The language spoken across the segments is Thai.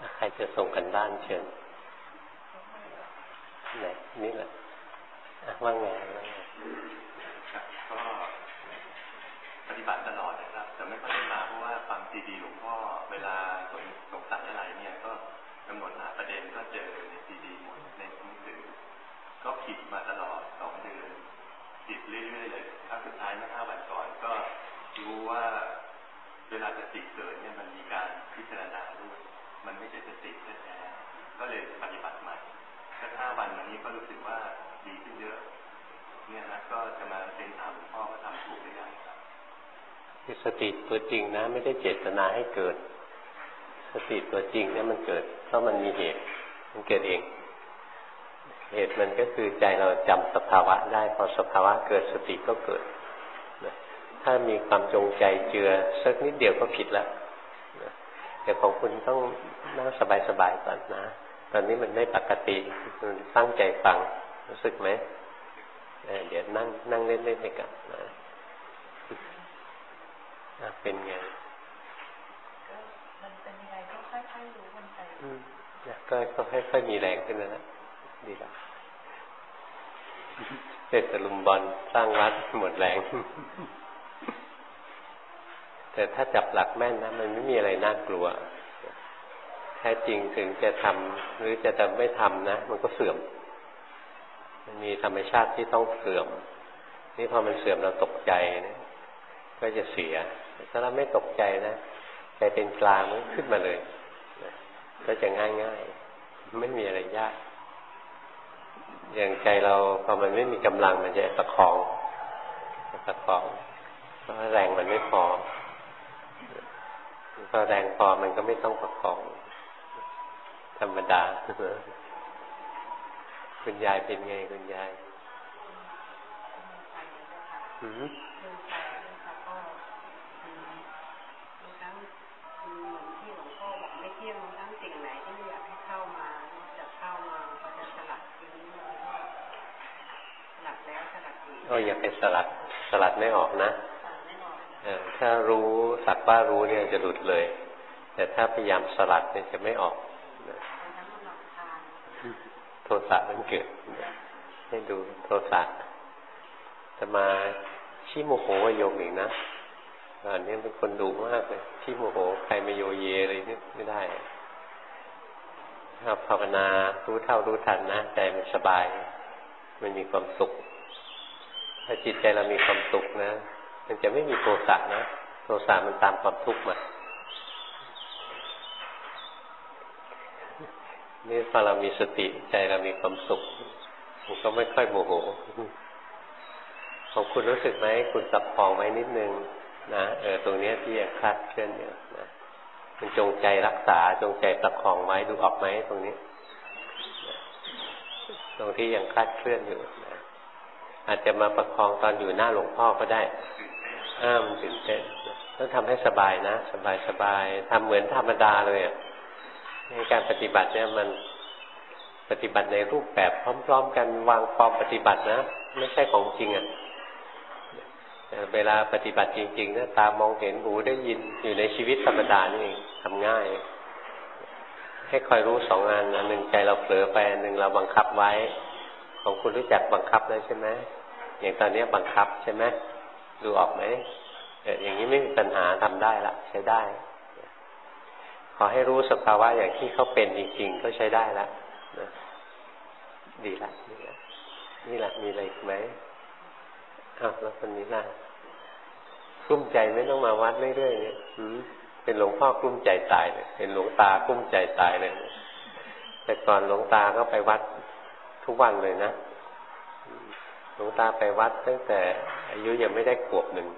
ใครจะส่งกันบ้านเชิญไหนนี่แหละว่างไงครับก็ปฏิบัติตลอดนะครับแต่ไม่ค่อยได้มาเพราะว่าฟังซีดีหลวงพ่อเวลาสงสัยอะไรเนี่ยก็กำหนดหาประเด็นก็เจอในซีดีหมดในหนังสือก็ผิดมาตลอด2 เดือนผิดเรื่อยๆเลยครั้งสุดท้ายเมื่อ5 วันก่อนก็รู้ว่าเวลาสติเกิดเนี่ยมันมีการพิจารณาด้วยมันไม่ใช่สติแท้ๆก็เลยปฏิบัติใหม่สัก5 วันมานี้ก็รู้สึกว่าดีขึ้นเยอะเนี่ยนะก็จะมาเป็นถามหลวงพ่อว่าทำถูกหรือยังครับคือสติตัวจริงนะไม่ได้เจตนาให้เกิดสติตัวจริงเนี่ยมันเกิดเพราะมันมีเหตุมันเกิดเองเหตุมันก็คือใจเราจำสภาวะได้พอสภาวะเกิดสติก็เกิดถ้ามีความจงใจเจือสักนิดเดียวก็ผิดแล้วแต่ของคุณต้องนั่งสบายๆก่อนนะตอนนี้มันไม่ปกติคุณตั้งใจฟังรู้สึกไหมเดี๋ยวนั่งเล่นๆไปกันนะเป็นไงมันเป็นยังไงก็ค่อยๆรู้มันไปก็ค่อยๆมีแรงขึ้นนะดีแล้วเสร็จตะลุมบอลสร้างวัดหมดแรงแต่ถ้าจับหลักแม่นนะมันไม่มีอะไรน่ากลัวแท้จริงถึงจะทำหรือจะไม่ทำนะมันก็เสื่อมมันมีธรรมชาติที่ต้องเสื่อมนี่พอมันเสื่อมเราตกใจนะก็จะเสียถ้าเราไม่ตกใจนะใจเป็นกลางมันขึ้นมาเลยก็จะง่ายๆไม่มีอะไรยากอย่างใจเราพอมันไม่มีกำลังมันจะประคองเพราะแรงมันไม่พอพอแรงพอมันก็ไม่ต้องประคองธรรมดาคุณยายเป็นไงคุณยายก็อย่าไปสลัดไม่ออกนะถ้ารู้สักว่ารู้เนี่ยจะหลุดเลยแต่ถ้าพยายามสลัดเนี่ยจะไม่ออกโทสะมันเกิดให้ดูโทสะจะมาชี้โมโหโยมอีกนะอันนี้เป็นคนดุมากเลยชี้โมโหใครมาโยเยอะไรนี่ไม่ได้ถ้าภาวนารู้เท่ารู้ทันนะใจมันสบายมันมีความสุขถ้าจิตใจเรามีความสุขนะมันจะไม่มีโทสะนะโทสะมันตามความทุกข์มานี่พอเรามีสติใจเรามีความสุขมันก็ไม่ค่อยโมโหของคุณรู้สึกไหมคุณสับพองไว้นิดนึงนะตรงนี้ที่คลาดเคลื่อนอยู่นะมันจงใจรักษาจงใจประคองไว้ดูออกไหมตรงนี้ตรงที่ยังคลาดเคลื่อนอยู่นะอาจจะมาประคองตอนอยู่หน้าหลวงพ่อก็ได้มันตื่นเต้นต้องทำให้สบายนะสบายทำเหมือนธรรมดาเลยในการปฏิบัติเนี่ยมันปฏิบัติในรูปแบบพร้อมๆกันวางฟอร์มปฏิบัตินะไม่ใช่ของจริงเวลาปฏิบัติจริงๆนะตามองเห็นหูได้ยินอยู่ในชีวิตธรรมดานี่เองทำง่ายให้คอยรู้2 อันอันหนึ่งใจเราเผลอไปอันหนึ่งเราบังคับไว้ของคุณรู้จักบังคับแล้วใช่ไหมอย่างตอนนี้บังคับใช่ไหมดูออกไหมอย่างนี้ไม่มีปัญหาทำได้ละใช้ได้ขอให้รู้สภาวะอย่างที่เขาเป็นจริงๆก็ใช้ได้ละดีละนี่แหละมีอะไรอีกไหมแล้วคนนี้ล่ะกลุ้มใจไม่ต้องมาวัดเรื่อยๆเนี่ยเป็นหลวงพ่อกลุ้มใจตายเลยเป็นหลวงตากลุ้มใจตายเลยแต่ก่อนหลวงตาก็ไปวัดทุกวันเลยนะหลวงตาไปวัดตั้งแต่อายุยังไม่ได้ขวบ 1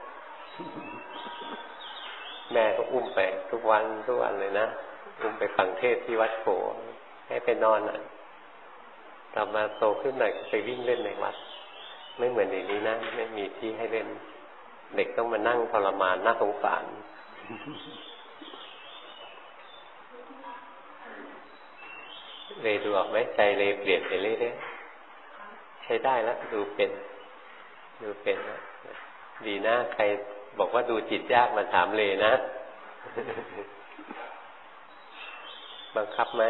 แม่ก็อุ้มไปทุกวันเลยนะอุ้มไปฟังเทศที่วัดโขให้ไปนอนต่อมาโตขึ้นหน่อยก็ไปวิ่งเล่นในวัดไม่เหมือนเดี๋ยวนี้นะไม่มีที่ให้เล่นเด็กต้องมานั่งทรมานน่าสงสารเลยดูออกไหมใจเลยเปลี่ยนไปเรื่อยๆใช้ได้แล้วดูเป็นนะดีนะใครบอกว่าดูจิตยากมาถามเลยนะบังคับไหม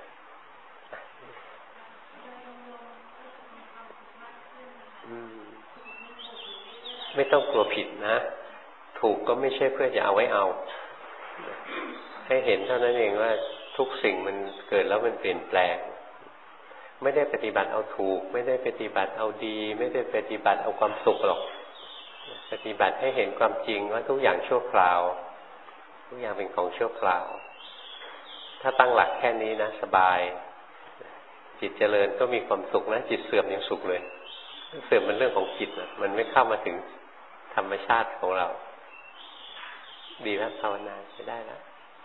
ไม่ต้องกลัวผิดนะถูกก็ไม่ใช่เพื่อจะเอาไว้เอาให้เห็นเท่านั้นเองว่าทุกสิ่งมันเกิดแล้วมันเปลี่ยนแปลงไม่ได้ปฏิบัติเอาถูกไม่ได้ปฏิบัติเอาดีไม่ได้ปฏิบัติเอาความสุขหรอกปฏิบัติให้เห็นความจริงว่าทุกอย่างชั่วคราวทุกอย่างเป็นของชั่วคราวถ้าตั้งหลักแค่นี้นะสบายจิตเจริญก็มีความสุขนะจิตเสื่อมยังสุขเลยเสื่อมมันเรื่องของจิตนะมันไม่เข้ามาถึงธรรมชาติของเราดีแล้วภาวนาใช้ได้แล้ว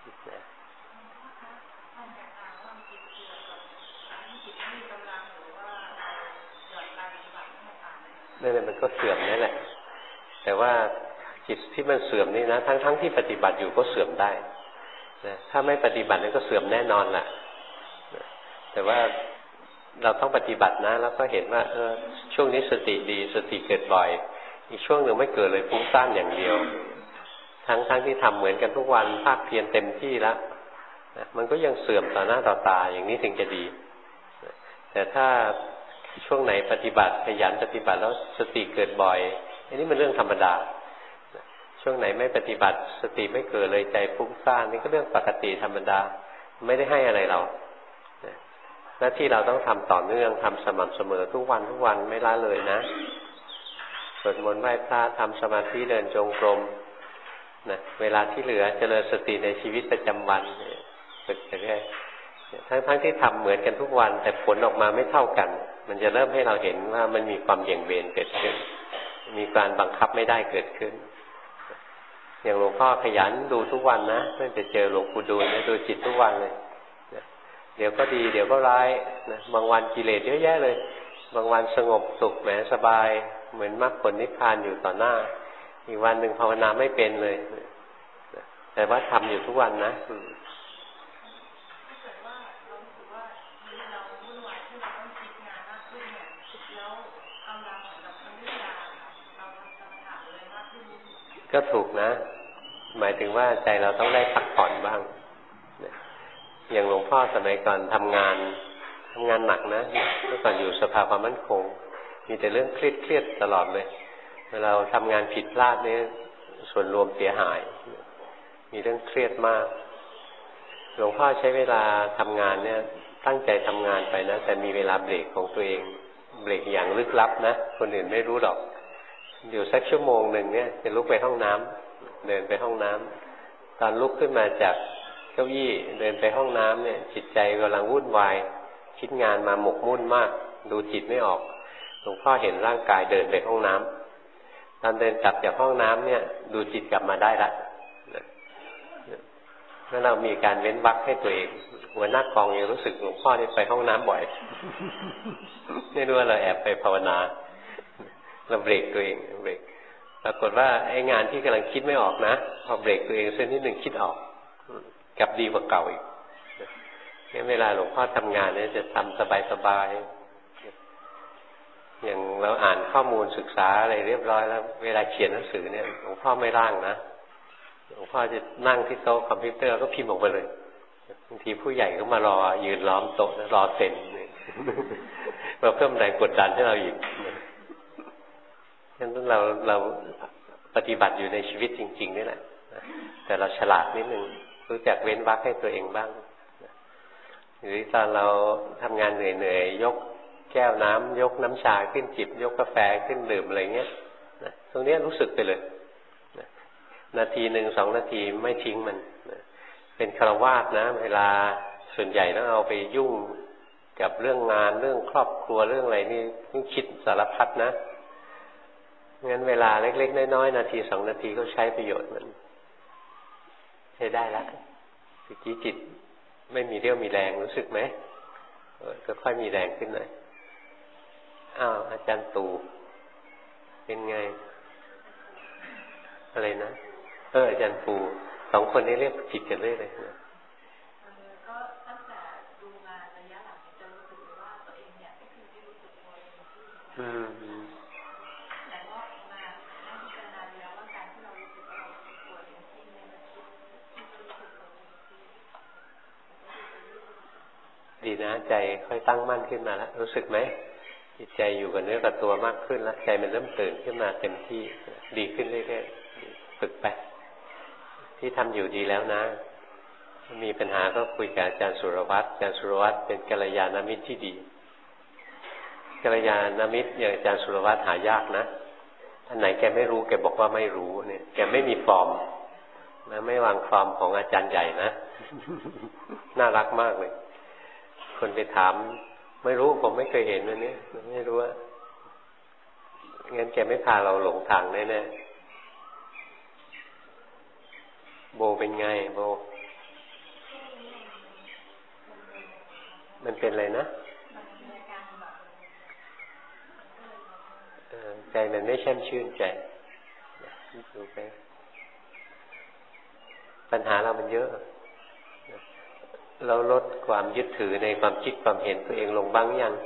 นั่นแหละมันก็เสื่อมนั่นแหละแต่ว่าจิตที่มันเสื่อมนี่นะทั้งที่ปฏิบัติอยู่ก็เสื่อมได้นะถ้าไม่ปฏิบัตินี่ก็เสื่อมแน่นอนแหละแต่ว่าเราต้องปฏิบัตินะแล้วก็เห็นว่าช่วงนี้สติดีสติเกิดบ่อยอีกช่วงหนึ่งไม่เกิดเลยฟุ้งซ่านอย่างเดียวทั้งที่ทำเหมือนกันทุกวันภาคเพียรเต็มที่แล้วมันก็ยังเสื่อมต่อหน้าต่อตาอย่างนี้ถึงจะดีแต่ถ้าช่วงไหนปฏิบัติขยันปฏิบัติแล้วสติเกิดบ่อยอันนี้มันเรื่องธรรมดาช่วงไหนไม่ปฏิบัติสติไม่เกิดเลยใจฟุ้งซ่านนี่ก็เรื่องปกติธรรมดาไม่ได้ให้อะไรเราหน้าที่เราต้องทำต่อเนื่องทำสม่ำเสมอทุกวันไม่ละเลยนะสวดมนต์ไหว้พระทำสมาธิเดินจงกรมนะเวลาที่เหลือเจริญสติในชีวิตประจำวันฝึกไปเรื่อยทั้งที่ทำเหมือนกันทุกวันแต่ผลออกมาไม่เท่ากันมันจะเริ่มให้เราเห็นว่ามันมีความเบี่ยงเบนเกิดขึ้นมีการบังคับไม่ได้เกิดขึ้นอย่างหลวงพ่อขยันดูทุกวันนะไม่ไปเจอหลวงปู่ดูลดูจิตทุกวันเลยเดี๋ยวก็ดีเดี๋ยวก็ร้ายนะบางวันกิเลสเยอะแยะเลยบางวันสงบสุขแหมสบายเหมือนมรรคผลนิพพานอยู่ต่อหน้าอีกวันหนึ่งภาวนาไม่เป็นเลยแต่ว่าทำอยู่ทุกวันนะก็ถูกนะหมายถึงว่าใจเราต้องได้พักผ่อนบ้างอย่างหลวงพ่อสมัยก่อนทำงานหนักนะเมื่อก่อนอยู่สภาความมั่นคงมีแต่เรื่องเครียดตลอดเลยเวลาเราทำงานผิดพลาดนี่ส่วนรวมเสียหายมีเรื่องเครียดมากหลวงพ่อใช้เวลาทำงานเนี่ยตั้งใจทำงานไปนะแต่มีเวลาเบรกของตัวเองเบรกอย่างลึกลับนะคนอื่นไม่รู้หรอกอยู่สักชั่วโมงหนึ่งเนี่ยจะลุกไปห้องน้ำเดินไปห้องน้ำตอนลุกขึ้นมาจากเก้าอี้เดินไปห้องน้ำเนี่ยจิตใจกำลังวุ่นวายคิดงานมาหมกมุ่นมากดูจิตไม่ออกหลวงพ่อเห็นร่างกายเดินไปห้องน้ำตอนเดินกลับจากห้องน้ำเนี่ยดูจิตกลับมาได้ละแล้วเรามีการเว้นวรรคให้ตัวเองหัวหน้ากองยังรู้สึกหลวงพ่อนี่ไปห้องน้ำบ่อยไม่รู้ว่าเราแอบไปภาวนาเราเบรกตัวเองเบรกปรากฏว่าไอ้งานที่กำลังคิดไม่ออกนะพอเบรกตัวเองเส้นนิดหนึ่งคิดออกกลับดีกว่าเก่าอีกงั้นเวลาหลวงพ่อทำงานเนี่ยจะทำสบายๆอย่างเราอ่านข้อมูลศึกษาอะไรเรียบร้อยแล้วเวลาเขียนหนังสือเนี่ยหลวงพ่อไม่ร่างนะหลวงพ่อจะนั่งที่โต๊ะคอมพิวเตอร์ก็พิมพ์ออกไปเลยบางทีผู้ใหญ่ก็มารอยืนล้อมโต๊ะรอเซ็นมาเพิ่มแรงกดดันให้เราอีกฉะนั้นเราปฏิบัติอยู่ในชีวิตจริงๆนี่แหละแต่เราฉลาดนิดนึงรู้จักเว้นวรรคให้ตัวเองบ้างหรือตอนเราทำงานเหนื่อยๆยกแก้วน้ำยกน้ำชาขึ้นจิบยกกาแฟขึ้นดื่มอะไรเงี้ยตรงนี้รู้สึกไปเลยนาทีหนึ่ง2 นาทีไม่ทิ้งมันเป็นฆราวาสนะเวลาส่วนใหญ่ต้องเอาไปยุ่งกับเรื่องงานเรื่องครอบครัวเรื่องอะไรนี่ต้องคิดสารพัดนะงั้นเวลาเล็กๆน้อยๆนาที2 นาทีก็ใช้ประโยชน์มันใช้ได้ละเมื่อกี้จิตไม่มีเรี่ยวมีแรงรู้สึกไหมก็ค่อยมีแรงขึ้นหน่อยอ้าวอาจารย์ตู่เป็นไงอะไรนะอาจารย์ปู่2 คนนี้เรียกผิดกันเลยนะก็ตั้งแต่ดูงานระยะหลังจะรู้สึกว่าตัวเองเนี่ยไม่คือที่รู้สึกตัวเองแต่ว่างานนั่งพิจารณาแล้วว่าการที่เรารู้สึกว่าเรารู้สึกตัวเองที่เนี่ยมันคิดที่รู้สึกตัวเองที่ดีนะใจค่อยตั้งมั่นขึ้นมาแล้วรู้สึกไหมจิตใจอยู่กับเนื้อกับตัวมากขึ้นแล้วใจมันเริ่มตื่นขึ้นมาเต็มที่ดีขึ้นเรื่อยๆฝึกไปที่ทำอยู่ดีแล้วนะมีปัญหาก็คุยกับอาจารย์สุรวัตรอาจารย์สุรวัตรเป็นกัลยาณมิตรที่ดีกัลยาณมิตรอย่างอาจารย์สุรวัตรหายากนะอันไหนแกไม่รู้แกบอกว่าไม่รู้เนี่ยแกไม่มีฟอร์มนะไม่วางฟอร์มของอาจารย์ใหญ่นะน่ารักมากเลยคนไปถามไม่รู้ผมไม่เคยเห็นอันนี้ไม่รู้ว่างั้นแกไม่พาเราหลงทางแน่ๆโบเป็นไงโบมันเป็นอะไรนะใจมันไม่แช่มชื่นใจดูไปปัญหาเรามันเยอะเราลดความยึดถือในความคิดความเห็นตัวเองลงบ้างยัง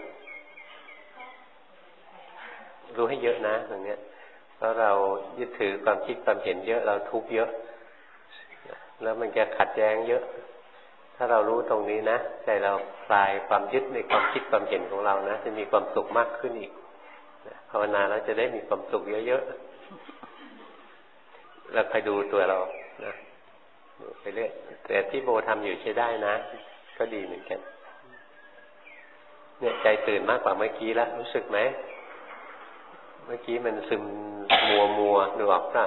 รู้ให้เยอะนะตรงนี้เพราะเรายึดถือความคิดความเห็นเยอะเราทุกข์เยอะแล้วมันจะขัดแย้งเยอะถ้าเรารู้ตรงนี้นะใจเราคลายความยึดในความคิดความเห็นของเรานะจะมีความสุขมากขึ้นอีกภาวนาแล้วจะได้มีความสุขเยอะๆเราคอยดูตัวเรานะดูไปเรื่อยแต่ที่โบทำอยู่ใช้ได้นะก็ดีเหมือนกันเนี่ยใจตื่นมากกว่าเมื่อกี้แล้วรู้สึกไหมเมื่อกี้มันซึมมัวดูออกป่ะ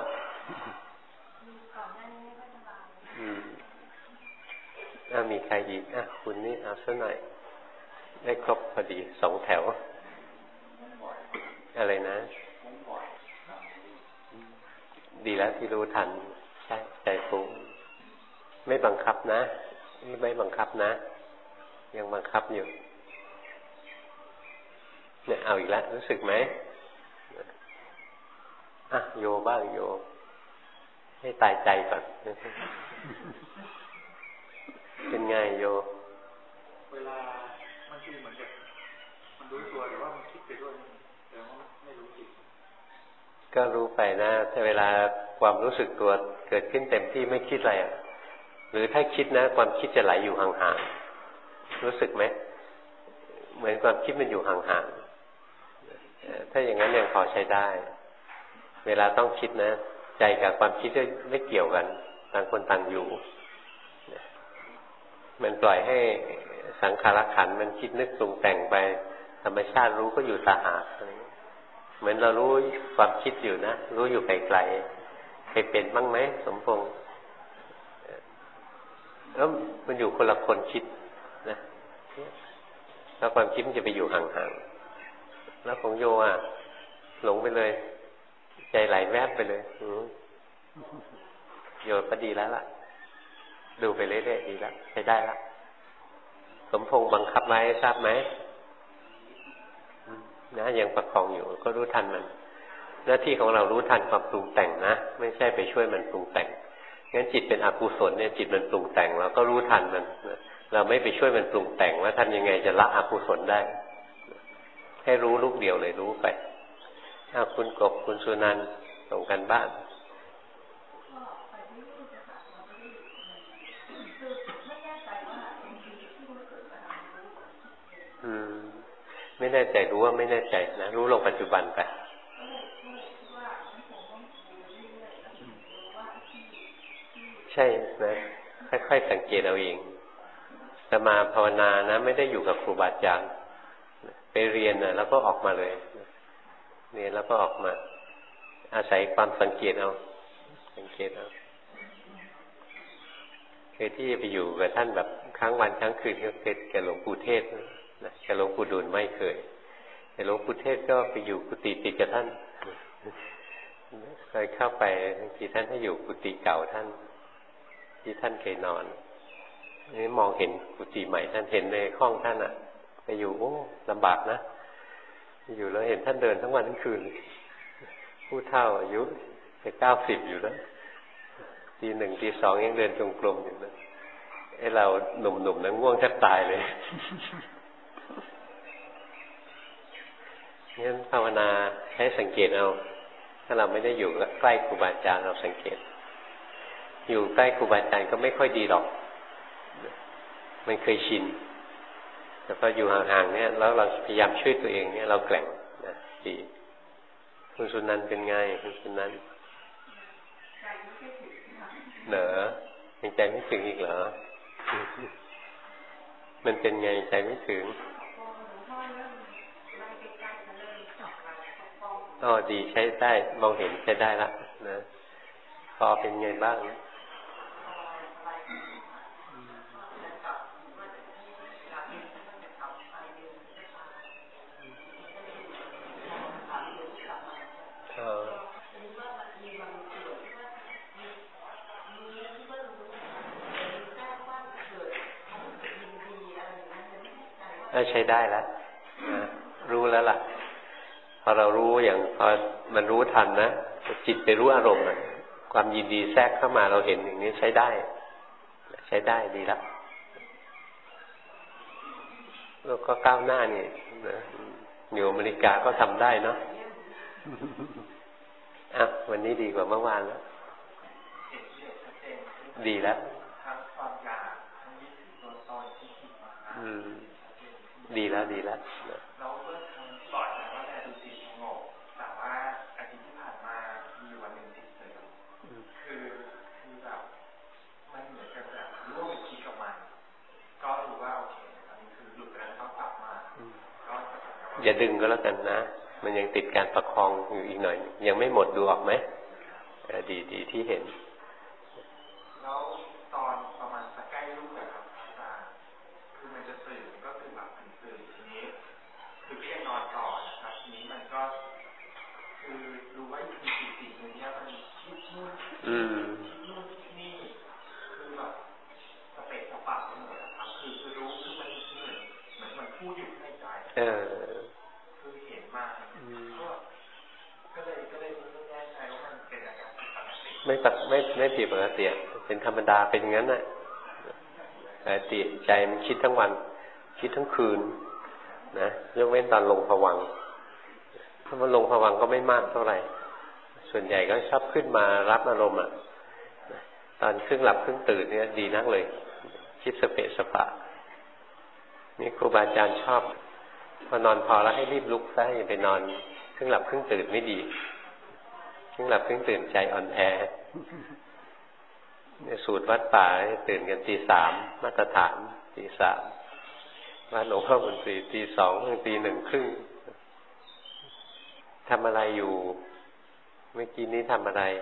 มีใครอีกคุณนี่เอาซะหน่อยได้ครบพอดี2 แถวอะไรนะดีแล้วที่รู้ทันใช่ใจฟุ้งไม่บังคับนะไม่บังคับนะยังบังคับอยู่เนี่ยเอาอีกแล้วรู้สึกไหมโยบ้างโยให้ตายใจก่อนเป็นไงโยเวลามันคือเหมือนกับมันรู้ตัวแต่ว่ามันคิดไปด้วยแต่ว่าไม่รู้จิตก็รู้ไปนะแต่เวลาความรู้สึกตัวเกิดขึ้นเต็มที่ไม่คิดอะไรหรือถ้าคิดนะความคิดจะไหลอยู่ห่างๆรู้สึกไหมเหมือนความคิดมันอยู่ห่างๆถ้าอย่างนั้นยังพอใช้ได้เวลาต้องคิดนะใจกับความคิดไม่เกี่ยวกันต่างคนต่างอยู่มันปล่อยให้สังขารขันธ์มันคิดนึกปรุงแต่งไปธรรมชาติรู้ก็อยู่ตาหากเหมือนเรารู้ความคิดอยู่นะรู้อยู่ไกลๆเคยเป็นบ้างไหมสมพงษ์แล้วมันอยู่คนละคนคิดนะแล้วความคิดมันจะไปอยู่ห่างๆแล้วของโยหลงไปเลยใจไหลแวบไปเลยโยพอดีแล้วล่ะดูไปเรื่อยๆดีแล้วใช้ได้แล้วสมพงษ์บังคับไว้ทราบไหมนะยังประคองอยู่ก็รู้ทันมันหน้าที่ของเรารู้ทันความปรุงแต่งนะไม่ใช่ไปช่วยมันปรุงแต่งงั้นจิตเป็นอกุศลเนี่ยจิตมันปรุงแต่งเราก็รู้ทันมันเราไม่ไปช่วยมันปรุงแต่งว่าทำยังไงจะละอกุศลได้ให้รู้ลูกเดียวเลยรู้ไปคุณกบคุณสุนันท์ส่งกันบ้านไม่แน่ใจรู้ว่าไม่แน่ใจนะรู้ลงปัจจุบันไปใช่นะค่อยๆสังเกตเอาเองแต่มาภาวนานะไม่ได้อยู่กับครูบาอาจารย์ไปเรียนนะแล้วก็ออกมาเลยเรียนแล้วก็ออกมาอาศัยความสังเกตเอาสังเกตเอาเคยที่ไปอยู่กับท่านแบบครั้งวันครั้งคืนก็เคยกับหลวงปู่เทศนะกับหลวงปู่ดูลไม่เคยแต่หลวงปู่เทศก็ไปอยู่กุฏิติดกับท่านเคยเข้าไปบางทีท่านให้อยู่กุฏิเก่าท่านที่ท่านเคยนอนนี่มองเห็นกุฏิใหม่ท่านเห็นในห้องท่านไปอยู่โอ้ลำบากนะอยู่แล้วเห็นท่านเดินทั้งวันทั้งคืนผู้เฒ่าอายุจะ90อยู่แล้วตี 1 ตี 2ยังเดินจงกรมอยู่เลยไอ้เราหนุ่มๆนั้นง่วงแทบตายเลยงั้นภาวนาให้สังเกตเอาถ้าเราไม่ได้อยู่ใกล้ครูบาอาจารย์เราสังเกตอยู่ใกล้ครูบาอาจารย์ก็ไม่ค่อยดีหรอกมันเคยชินแต่พออยู่ห่างๆเนี่ยแล้วเราพยายามช่วยตัวเองเนี่ยเราแกร่งนะดีคุณสุนันท์เป็นไงคุณสุนันท์เหรอยังใจไม่ถึงอีกเหรอ มันเป็นไงใจไม่ถึงอ๋อดีใช้ได้มองเห็นใช้ได้ละนะพอเป็นไงบ้างใช้ได้แล้วรู้แล้วล่ะพอเรารู้อย่างพอมันรู้ทันนะจิตไปรู้อารมณ์ความยินดีแทรกเข้ามาเราเห็นอย่างนี้ใช้ได้ใช้ได้ดีแล้วแล้วก็ก้าวหน้านี่นะอยู่อเมริกาก็ทำได้เนาะวันนี้ดีกว่าเมื่อวานแล้วดีแล้วดีแล้วดีแล้วเราเมื่อครั้งก่อนนะว่าแต่ดูจิตสงบแต่ว่าอาทิตย์ที่ผ่านมามีวันหนึ่งจิตเสื่อมคือแบบมันเหมือนกับแบบร่วงไปคิดกับมันก็รู้ว่าโอเคอันนี้คือหลุดแล้วต้องกลับมาก็อย่าดึงก็แล้วกันนะมันยังติดการประคองอยู่อีกหน่อยยังไม่หมดดูออกไหมดีที่เห็นแล้วตอนประมาณสักใกล้ลูกแบบครับอาจารย์คือมันจะตื่นก็คือแบบตื่นทีนี้คือก็ยังนอนต่อนะครับทีนี้มันก็คือรู้ว่าอยู่ที่สิ่งนี้มันคิดนู่นคิดนู่นคิดนี่คือแบบสเปะสปะไปหมดนะครับคือรู้คือมันเหมือนมันพูดอยู่ในใจคือเห็นมากก็เลยไม่แน่ใจว่ามันเป็นอาการผิดปกติไม่ผิดปกติเป็นธรรมดาเป็นอย่างนั้นแหละติใจมันคิดทั้งวันคิดทั้งคืนนะยกเว้นตอนลงภวังค์ถ้ามันลงภวังค์ก็ไม่มากเท่าไหร่ส่วนใหญ่ก็ชอบขึ้นมารับอารมณ์ตอนครึ่งหลับครึ่งตื่นเนี่ยดีนักเลยคิดสเปะสปะนี่ครูบาอาจารย์ชอบพอนอนพอแล้วให้รีบลุกซะอย่าไปนอนครึ่งหลับครึ่งตื่นไม่ดีครึ่งหลับครึ่งตื่นใจอ่อนแอในสูตรวัดป่าตื่นกันตี 3มาตรฐานตี 3วัดหลวงพ่อมนตรีตี 2ถึงตี 1 ครึ่งทำอะไรอยู่เมื่อกี้นี้ทำอะไร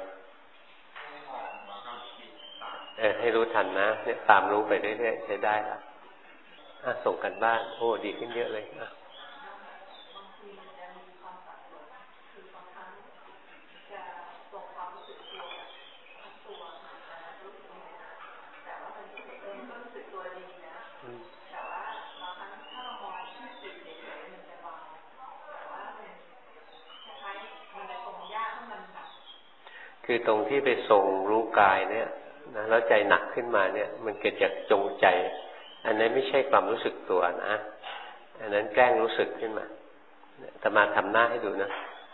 ให้รู้ทันนะเนี่ยตามรู้ไปเรื่อยๆใช้ได้ละส่งกันบ้านโอ้ดีขึ้นเยอะเลยคือตรงที่ไปทรงรู้กายเนี่ยนะแล้วใจหนักขึ้นมาเนี่ยมันเกิดจากจงใจอันนั้นไม่ใช่ความรู้สึกตัวนะอันนั้นแกล้งรู้สึกขึ้นมาอาตมาทำหน้าให้ดูนะ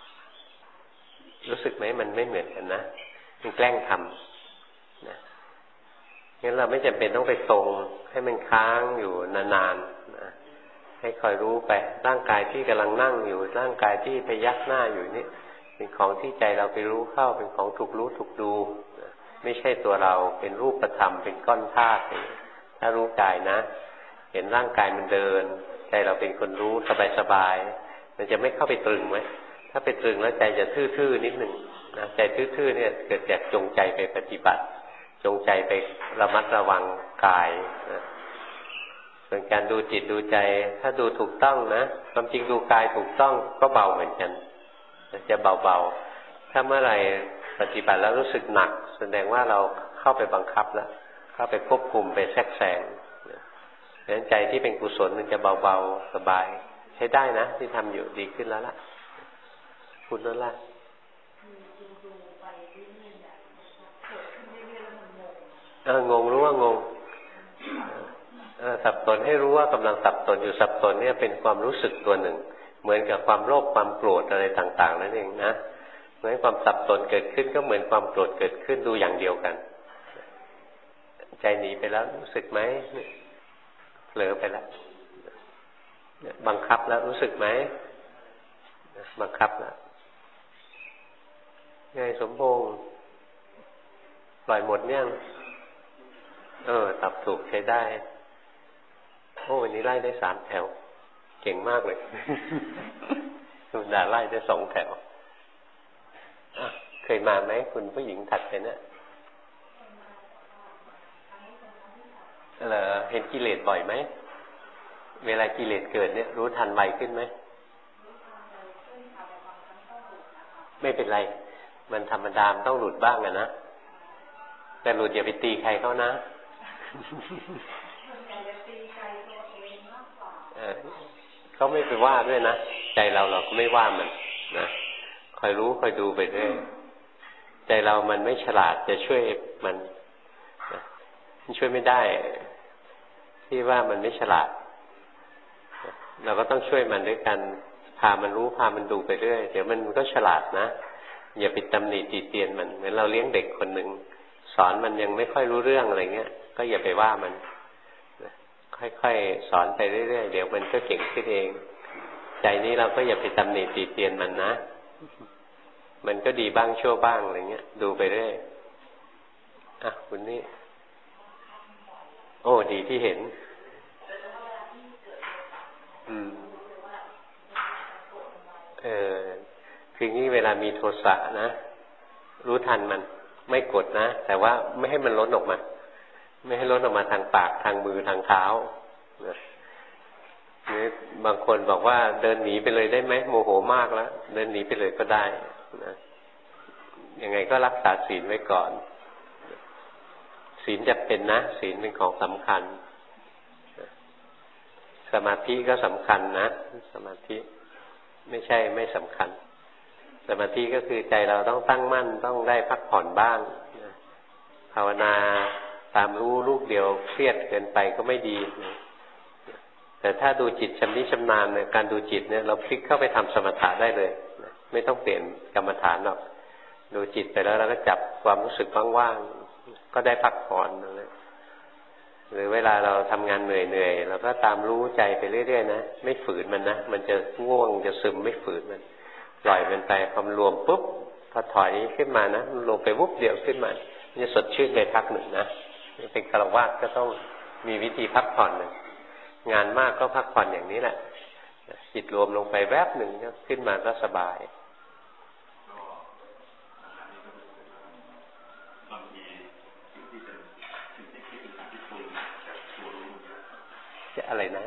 รู้สึกไหมมันไม่เหมือนกันนะมันแกล้งทำนะงั้นเราไม่จำเป็นต้องไปทรงให้มันค้างอยู่นานๆนะให้คอยรู้ไปร่างกายที่กำลังนั่งอยู่ร่างกายที่ไปยักหน้าอยู่นี่เป็นของที่ใจเราไปรู้เข้าเป็นของถูกรู้ถูกดูไม่ใช่ตัวเราเป็นรูปธรรมเป็นก้อนธาตุถ้ารู้กายนะเห็นร่างกายมันเดินใจเราเป็นคนรู้สบายๆมันจะไม่เข้าไปตรึงไว้ถ้าไปตรึงแล้วใจจะทื่อๆนิดหนึ่งนะใจทื่อๆเนี่ยเกิดจากจงใจไปปฏิบัติจงใจไประมัดระวังกายนะส่วนการดูจิตดูใจถ้าดูถูกต้องนะความจริงดูกายถูกต้องก็เบาเหมือนกันจะเบาๆถ้าเมื่อไหร่ปฏิบัติแล้วรู้สึกหนักแสดงว่าเราเข้าไปบังคับแล้วเข้าไปควบคุมไปแทรกแซงดังนั้นใจที่เป็นกุศลมันจะเบาๆสบายใช้ได้นะที่ทำอยู่ดีขึ้นแล้วล่ะคุณนั่นล่ะงงรู้ว่างงสับสนให้รู้ว่ากำลังสับสนอยู่สับสนเนี่ยเป็นความรู้สึกตัวหนึ่งเหมือนกับความโลภความโกรธอะไรต่างๆนั่นเองนะเหมือนความสับสนเกิดขึ้นก็เหมือนความโกรธเกิดขึ้นดูอย่างเดียวกันใจหนีไปแล้วรู้สึกไหมเผลอไปแล้วบังคับแล้วรู้สึกไหมบังคับแล้วไงสมพงษ์ปล่อยหมดเนี่ยตอบถูกใช้ได้โอ้วันนี้ไล่ได้3 แถวเก่งมากเลยคุณดาไล่ได้2 แถวเคยมาไหมคุณผู้หญิงถัดไปเนี่ยเหรอเห็นกิเลสบ่อยไหมเวลากิเลสเกิดเนี่ยรู้ทันไวขึ้นไหมไม่เป็นไรมันธรรมดาต้องหลุดบ้างอะนะแต่หลุดอย่าไปตีใครเขานะเขาไม่ไปว่าด้วยนะใจเราก็ไม่ว่ามันนะคอยรู้คอยดูไปเรื่อยใจเรามันไม่ฉลาดจะช่วยมันช่วยไม่ได้ที่ว่ามันไม่ฉลาดเราก็ต้องช่วยมันด้วยกันพามันรู้พามันดูไปเรื่อยเดี๋ยวมันก็ฉลาดนะอย่าไปตำหนิติเตียนมันเหมือนเราเลี้ยงเด็กคนหนึ่งสอนมันยังไม่ค่อยรู้เรื่องอะไรเงี้ยก็อย่าไปว่ามันค่อยๆสอนไปเรื่อยๆเดี๋ยวมันก็เก่งขึ้นเองใจนี้เราก็อย่าไปตำหนิติเตียนมันนะมันก็ดีบ้างชั่วบ้างอะไรเงี้ยดูไปเรื่อยคุณนี่โอ้ดีที่เห็นคืองี้เวลามีโทสะนะรู้ทันมันไม่กดนะแต่ว่าไม่ให้มันล้นออกมาไม่ให้ล้นออกมาทางปากทางมือทางเท้านี่บางคนบอกว่าเดินหนีไปเลยได้ไหมโมโหมากแล้วเดินหนีไปเลยก็ได้นะยังไงก็รักษาศีลไว้ก่อนศีลจะเป็นนะศีลเป็นของสำคัญสมาธิก็สำคัญนะสมาธิไม่ใช่ไม่สำคัญสมาธิก็คือใจเราต้องตั้งมั่นต้องได้พักผ่อนบ้างภาวนาตามรู้ลูกเดียวเครียดเกินไปก็ไม่ดีแต่ถ้าดูจิตชำนิชำนาญในการดูจิตเนี่ยเราพลิกเข้าไปทำสมถะได้เลยไม่ต้องเปลี่ยนกรรมฐานหรอกดูจิตไปแล้วเราก็จับความรู้สึกว่างๆก็ได้พักผ่อนนะหรือเวลาเราทำงานเหนื่อยๆเราก็ตามรู้ใจไปเรื่อยๆนะไม่ฝืนมันนะมันจะง่วงจะซึมไม่ฝืนมันปล่อยมันไปพอมันรวมปุ๊บพอถอยขึ้นมานะมันลงไปวุบเดียวขึ้นมามันจะสดชื่นไปพักหนึ่งนะเป็นฆราวาสก็ต้องมีวิธีพักผ่อนหนึ่งงานมากก็พักผ่อนอย่างนี้แหละจิตรวมลงไปแวบหนึ่งขึ้นมาก็สบายจะอะไรนะ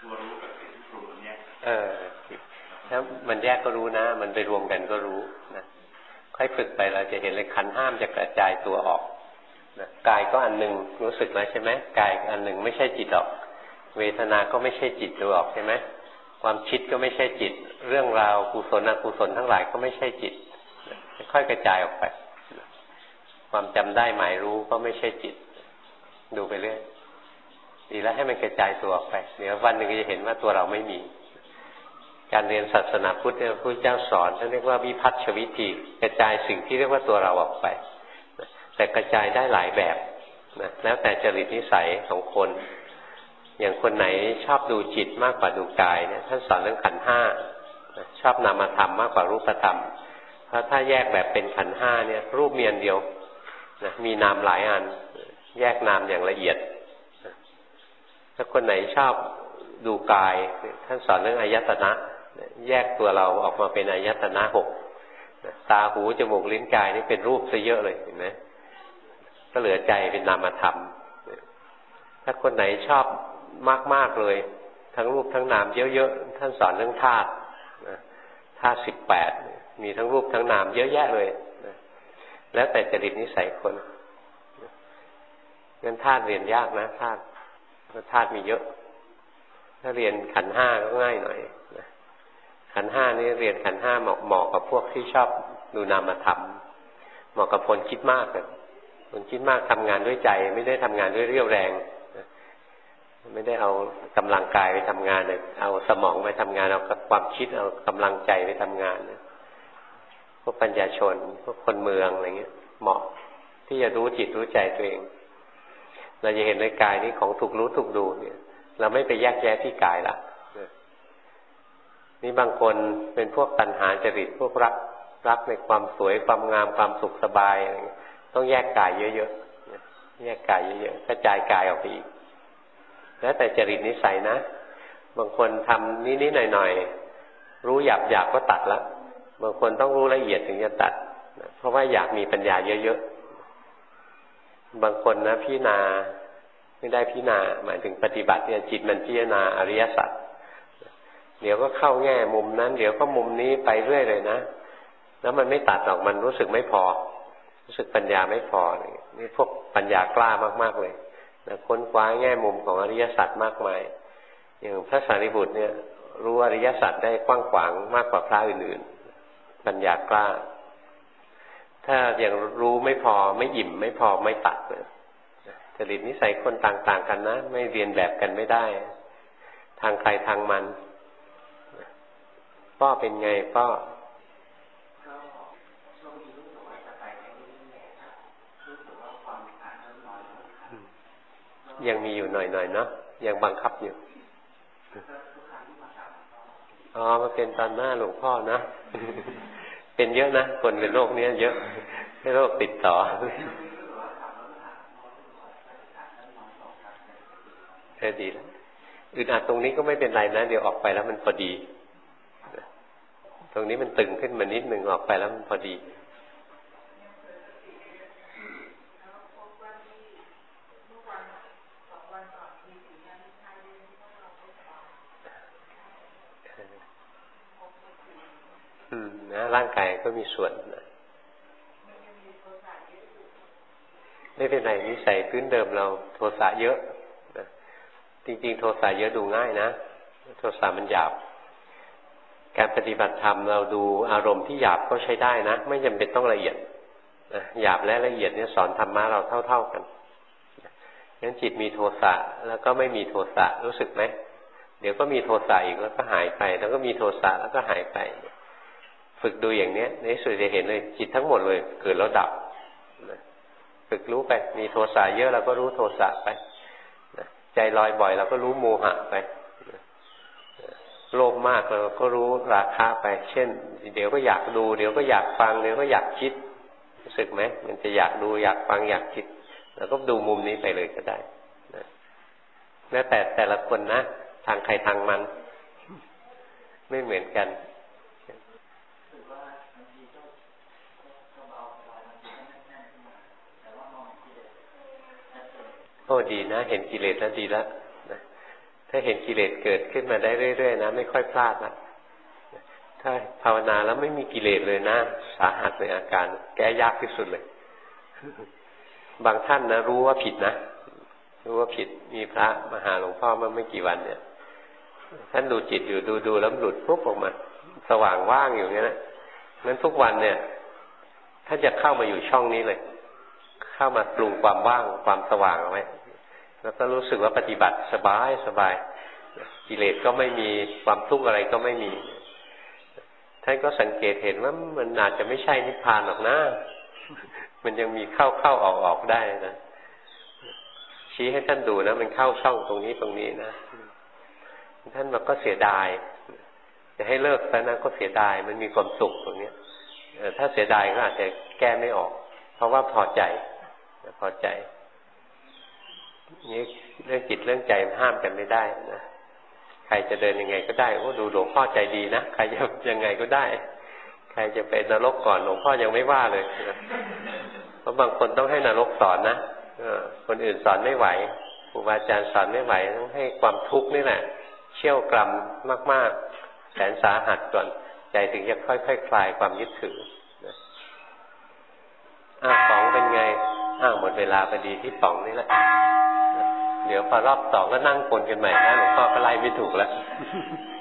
ถ้ามันแยกก็รู้นะมันไปรวมกันก็รู้นะค่อยฝึกไปเราจะเห็นเลยขันธ์ห้ามจะกระจายตัวออกนะกายก็อันหนึ่งรู้สึกแล้วใช่ไหมกายอันหนึ่งไม่ใช่จิตหรอกเวทนาก็ไม่ใช่จิตดูออกใช่ไหมความคิดก็ไม่ใช่จิตเรื่องราวกุศลอกุศลทั้งหลายก็ไม่ใช่จิตค่อยกระจายออกไปความจำได้หมายรู้ก็ไม่ใช่จิตดูไปเรื่อยดีแล้วให้มันกระจายตัวออกไปเดี๋ยววันหนึ่งจะเห็นว่าตัวเราไม่มีการเรียนศาสนาพุทธเนี่ยพระพุทธเจ้าสอนท่านเรียกว่าวิพัฒชวิธีกระจายสิ่งที่เรียกว่าตัวเราออกไปแต่กระจายได้หลายแบบนะแล้วแต่จริตนิสัยของคนอย่างคนไหนชอบดูจิตมากกว่าดูกายเนี่ยท่านสอนเรื่องขันธ์ห้าชอบนามธรรมมากกว่ารูปธรรมเพราะถ้าแยกแบบเป็นขันธ์ห้าเนี่ยรูปมีอันเดียวนะมีนามหลายอันแยกนามอย่างละเอียดถ้าคนไหนชอบดูกายท่านสอนเรื่องอายตนะแยกตัวเราออกมาเป็นอายตนะ6ตาหูจมูกลิ้นกายนี่เป็นรูปซะเยอะเลยเห็นไหมก็เหลือใจเป็นนามธรรมถ้าคนไหนชอบมากๆเลยทั้งรูปทั้งนามเยอะๆท่านสอนเรื่องธาตุธาตุ18มีทั้งรูปทั้งนามเยอะแยะเลยแล้วแต่จริตนิสัยคนงั้นธาตุเรียนยากนะธาตุมีเยอะถ้าเรียนขันธ์ห้าก็ง่ายหน่อยขันธ์ห้านี่เรียนขันธ์ห้าเหมาะกับพวกที่ชอบดูนามธรรมเหมาะกับคนคิดมากคนคิดมากทำงานด้วยใจไม่ได้ทำงานด้วยเรี่ยวแรงไม่ได้เอากำลังกายไปทำงานเอาสมองไปทำงานเอาความคิดเอากำลังใจไปทำงานพวกปัญญาชนพวกคนเมืองอะไรเงี้ยเหมาะที่จะรู้จิตรู้ใจตัวเองเราจะเห็นในกายนี้ของถูกรู้ถูกดูเนี่ยเราไม่ไปแยกแยะที่กายละนี่บางคนเป็นพวกตัณหาจริตพวกรักในความสวยความงามความสุขสบายต้องแยกกายเยอะๆแยกกายเยอะๆกระจายกายออกไปอีกแล้วแต่จริตนิสัยนะบางคนทำนิดๆหน่อยๆรู้หยาบๆก็ตัดแล้วบางคนต้องรู้ละเอียดถึงจะตัดเพราะว่าอยากมีปัญญาเยอะๆบางคนนะพิจารณาไม่ได้พิจารณาหมายถึงปฏิบัติเนี่ยจิตมันพิจารณาอริยสัจเดี๋ยวก็เข้าแง่มุมนั้นเดี๋ยวก็มุมนี้ไปเรื่อยเลยนะแล้วมันไม่ตัดออกมันรู้สึกไม่พอรู้สึกปัญญาไม่พอนี่พวกปัญญากล้ามากๆเลยนะค้นคว้าแง่มุมของอริยสัจมากมายอย่างพระสารีบุตรเนี่ยรู้อริยสัจได้กว้างขวางมากกว่าพระอื่นๆปัญญากล้าถ้าอย่างรู้ไม่พอไม่อิ่มไม่พอไม่ตัดจริตนิสัยคนต่างๆกันนะไม่เรียนแบบกันไม่ได้ทางใครทางมันป้อเป็นไงป้อยังมีอยู่หน่อยๆเนาะยังบังคับอยู่อ๋อมาเป็นตอนหน้าหลวงพ่อนะ เป็นเยอะนะคนเป็นโรคนี้เยอะให้โรคติดต่อดีแล้วอึดอัดตรงนี้ก็ไม่เป็นไรนะเดี๋ยวออกไปแล้วมันพอดีตรงนี้มันตึงขึ้นมานิดหนึ่งออกไปแล้วมันพอดีนะร่างกายก็มีส่วนนะไม่เป็นไรนิสัยพื้นเดิมเราโทสะเยอะนะจริงๆโทสะเยอะดูง่ายนะโทสะมันหยาบการปฏิบัติธรรมเราดูอารมณ์ที่หยาบก็ใช้ได้นะไม่จำเป็นต้องละเอียดนะหยาบและละเอียดเนี่ยสอนธรรมะเราเท่าๆกันงั้นจิตมีโทสะแล้วก็ไม่มีโทสะรู้สึกไหมเดี๋ยวก็มีโทสะอีกแล้วก็หายไปแล้วก็มีโทสะแล้วก็หายไปฝึกดูอย่างนี้ในสุดจะเห็นเลยจิตทั้งหมดเลยเกิดแล้วดับฝึกรู้ไปมีโทสะเยอะเราก็รู้โทสะไปใจลอยบ่อยเราก็รู้โมหะไปโลภมากเราก็รู้ราคะไปเช่นเดี๋ยวก็อยากดูเดี๋ยวก็อยากฟังเดี๋ยวก็อยากคิดรู้สึกไหมมันจะอยากดูอยากฟังอยากคิดเราก็ดูมุมนี้ไปเลยก็ได้แล้วแต่ละคนนะทางใครทางมันไม่เหมือนกันโอ้ดีนะเห็นกิเลสแล้วดีแล้วถ้าเห็นกิเลสเกิดขึ้นมาได้เรื่อยๆนะไม่ค่อยพลาดนะถ้าภาวนาแล้วไม่มีกิเลสเลยนะสาหัสในอาการแก้ยากที่สุดเลยบางท่านนะรู้ว่าผิดนะรู้ว่าผิดมีพระมาหาหลวงพ่อเมื่อไม่กี่วันเนี่ยท่านดูจิตอยู่ดูแล้วหลุดปุ๊บออกมาสว่างว่างอยู่อย่างนี้นะงั้นทุกวันเนี่ยท่านจะเข้ามาอยู่ช่องนี้เลยเข้ามาปรุงความว่างความสว่างเอาไว้แล้วก็รู้สึกว่าปฏิบัติสบายกิเลสก็ไม่มีความทุกข์อะไรก็ไม่มีท่านก็สังเกตเห็นว่ามันอาจจะไม่ใช่นิพพานหรอกนะมันยังมีเข้าออกได้นะชี้ให้ท่านดูนะมันเข้าช่องตรงนี้นะท่านบอกก็เสียดายจะให้เลิกซะนะก็เสียดายมันมีความสุขตรงนี้ถ้าเสียดายก็อาจจะแก้ไม่ออกเพราะว่าพอใจนี่เรื่องจิตเรื่องใจห้ามกันไม่ได้นะใครจะเดินยังไงก็ได้โอ้ดูหลวงพ่อใจดีนะใครจะยังไงก็ได้ใครจะไปนรกก่อนหลวงพ่อยังไม่ว่าเลยนะเพราะบางคนต้องให้นรกสอนนะคนอื่นสอนไม่ไหวครูบาอาจารย์สอนไม่ไหวต้องให้ความทุกข์นี่แหละเชี่ยวกรำมากๆแสนสาหัสก่อนใจถึงจะค่อยๆคลายความยึดถือป๋องเป็นไงหมดเวลาพอดีที่ป๋องนี่แหละเดี๋ยวพอรอบสองก็นั่งคนกันใหม่นะหลวงพ่อก็ไล่ไม่ถูกแล้ว